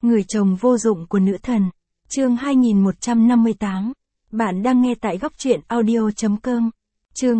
Người chồng vô dụng của nữ thần. Chương 2158. Bạn đang nghe tại góc truyện audio.com. Chương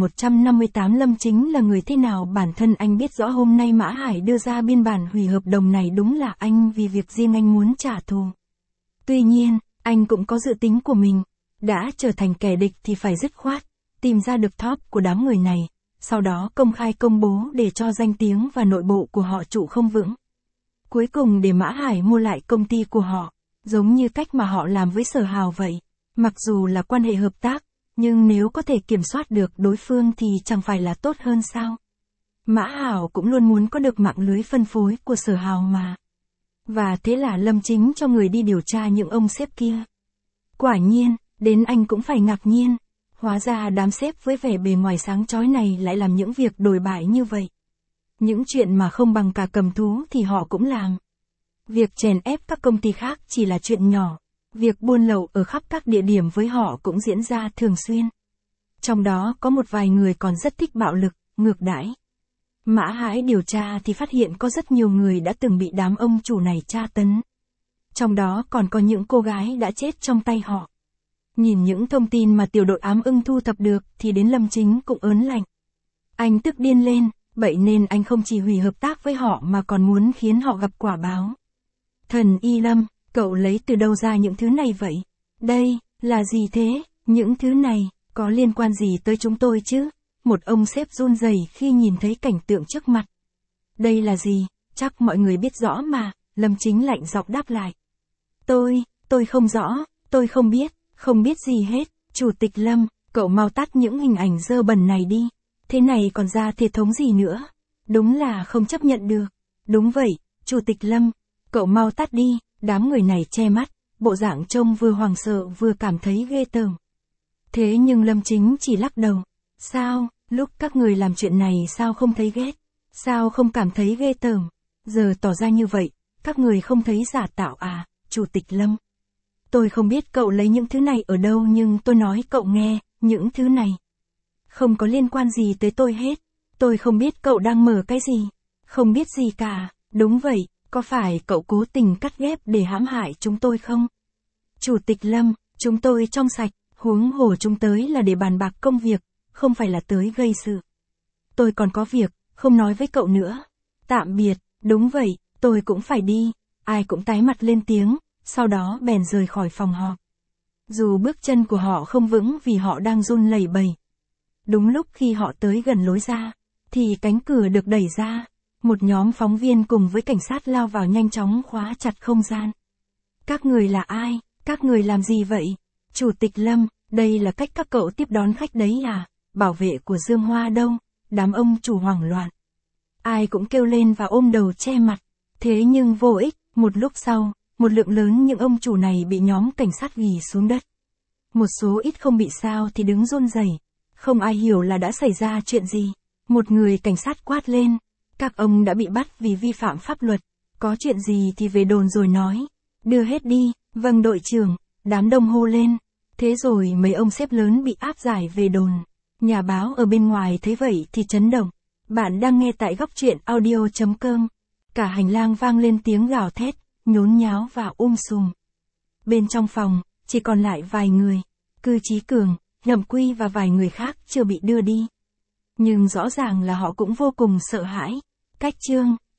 2158. Lâm Chính là người thế nào? Bản thân anh biết rõ hôm nay Mã Hải đưa ra biên bản hủy hợp đồng này đúng là anh vì việc riêng anh muốn trả thù. Tuy nhiên, anh cũng có dự tính của mình. Đã trở thành kẻ địch thì phải dứt khoát, tìm ra được top của đám người này, sau đó công khai công bố để cho danh tiếng và nội bộ của họ trụ không vững. Cuối cùng để Mã Hải mua lại công ty của họ, giống như cách mà họ làm với Sở Hào vậy. Mặc dù là quan hệ hợp tác, nhưng nếu có thể kiểm soát được đối phương thì chẳng phải là tốt hơn sao? Mã Hảo cũng luôn muốn có được mạng lưới phân phối của Sở Hào mà. Và thế là Lâm Chính cho người đi điều tra những ông sếp kia. Quả nhiên, đến anh cũng phải ngạc nhiên. Hóa ra đám sếp với vẻ bề ngoài sáng chói này lại làm những việc đồi bại như vậy. Những chuyện mà không bằng cả cầm thú thì họ cũng làm. Việc chèn ép các công ty khác chỉ là chuyện nhỏ. Việc buôn lậu ở khắp các địa điểm với họ cũng diễn ra thường xuyên. Trong đó có một vài người còn rất thích bạo lực, ngược đãi. Mã Hải điều tra thì phát hiện có rất nhiều người đã từng bị đám ông chủ này tra tấn. Trong đó còn có những cô gái đã chết trong tay họ. Nhìn những thông tin mà tiểu đội ám ưng thu thập được thì đến Lâm Chính cũng ớn lạnh. Anh tức điên lên, vậy nên anh không chỉ hủy hợp tác với họ mà còn muốn khiến họ gặp quả báo. Thần Y Lâm, cậu lấy từ đâu ra những thứ này vậy? Đây, là gì thế? Những thứ này, có liên quan gì tới chúng tôi chứ? Một ông sếp run rẩy khi nhìn thấy cảnh tượng trước mặt. Đây là gì? Chắc mọi người biết rõ mà, Lâm Chính lạnh giọng đáp lại. Tôi không rõ, tôi không biết gì hết. Chủ tịch Lâm, cậu mau tắt những hình ảnh dơ bẩn này đi. Thế này còn ra thể thống gì nữa? Đúng là không chấp nhận được. Đúng vậy, Chủ tịch Lâm, cậu mau tắt đi. Đám người này che mắt, bộ dạng trông vừa hoảng sợ vừa cảm thấy ghê tởm. Thế nhưng Lâm Chính chỉ lắc đầu. Sao, lúc các người làm chuyện này sao không thấy ghét? Sao không cảm thấy ghê tởm? Giờ tỏ ra như vậy, các người không thấy giả tạo à, Chủ tịch Lâm? Tôi không biết cậu lấy những thứ này ở đâu nhưng tôi nói cậu nghe, những thứ này không có liên quan gì tới tôi hết. Tôi không biết cậu đang mở cái gì. Không biết gì cả, đúng vậy. Có phải cậu cố tình cắt ghép để hãm hại chúng tôi không? Chủ tịch Lâm, chúng tôi trong sạch, huống hồ chúng tới là để bàn bạc công việc, không phải là tới gây sự. Tôi còn có việc, không nói với cậu nữa. Tạm biệt, đúng vậy, tôi cũng phải đi. Ai cũng tái mặt lên tiếng, sau đó bèn rời khỏi phòng họp. Dù bước chân của họ không vững vì họ đang run lẩy bẩy. Đúng lúc khi họ tới gần lối ra, thì cánh cửa được đẩy ra. Một nhóm phóng viên cùng với cảnh sát lao vào nhanh chóng khóa chặt không gian. Các người là ai? Các người làm gì vậy? Chủ tịch Lâm, đây là cách các cậu tiếp đón khách đấy à? Bảo vệ của Dương Hoa đâu? Đám ông chủ hoảng loạn. Ai cũng kêu lên và ôm đầu che mặt. Thế nhưng vô ích, một lúc sau, một lượng lớn những ông chủ này bị nhóm cảnh sát ghì xuống đất. Một số ít không bị sao thì đứng run rẩy. Không ai hiểu là đã xảy ra chuyện gì. Một người cảnh sát quát lên. Các ông đã bị bắt vì vi phạm pháp luật, có chuyện gì thì về đồn rồi nói. Đưa hết đi, vâng đội trưởng, đám đông hô lên. Thế rồi mấy ông sếp lớn bị áp giải về đồn. Nhà báo ở bên ngoài thấy vậy thì chấn động. Bạn đang nghe tại góc truyện audio.com. Cả hành lang vang lên tiếng gào thét, nhốn nháo và sùm. Bên trong phòng, chỉ còn lại vài người. Cư Chí Cường, Nhậm Quy và vài người khác chưa bị đưa đi. Nhưng rõ ràng là họ cũng vô cùng sợ hãi. Cách chương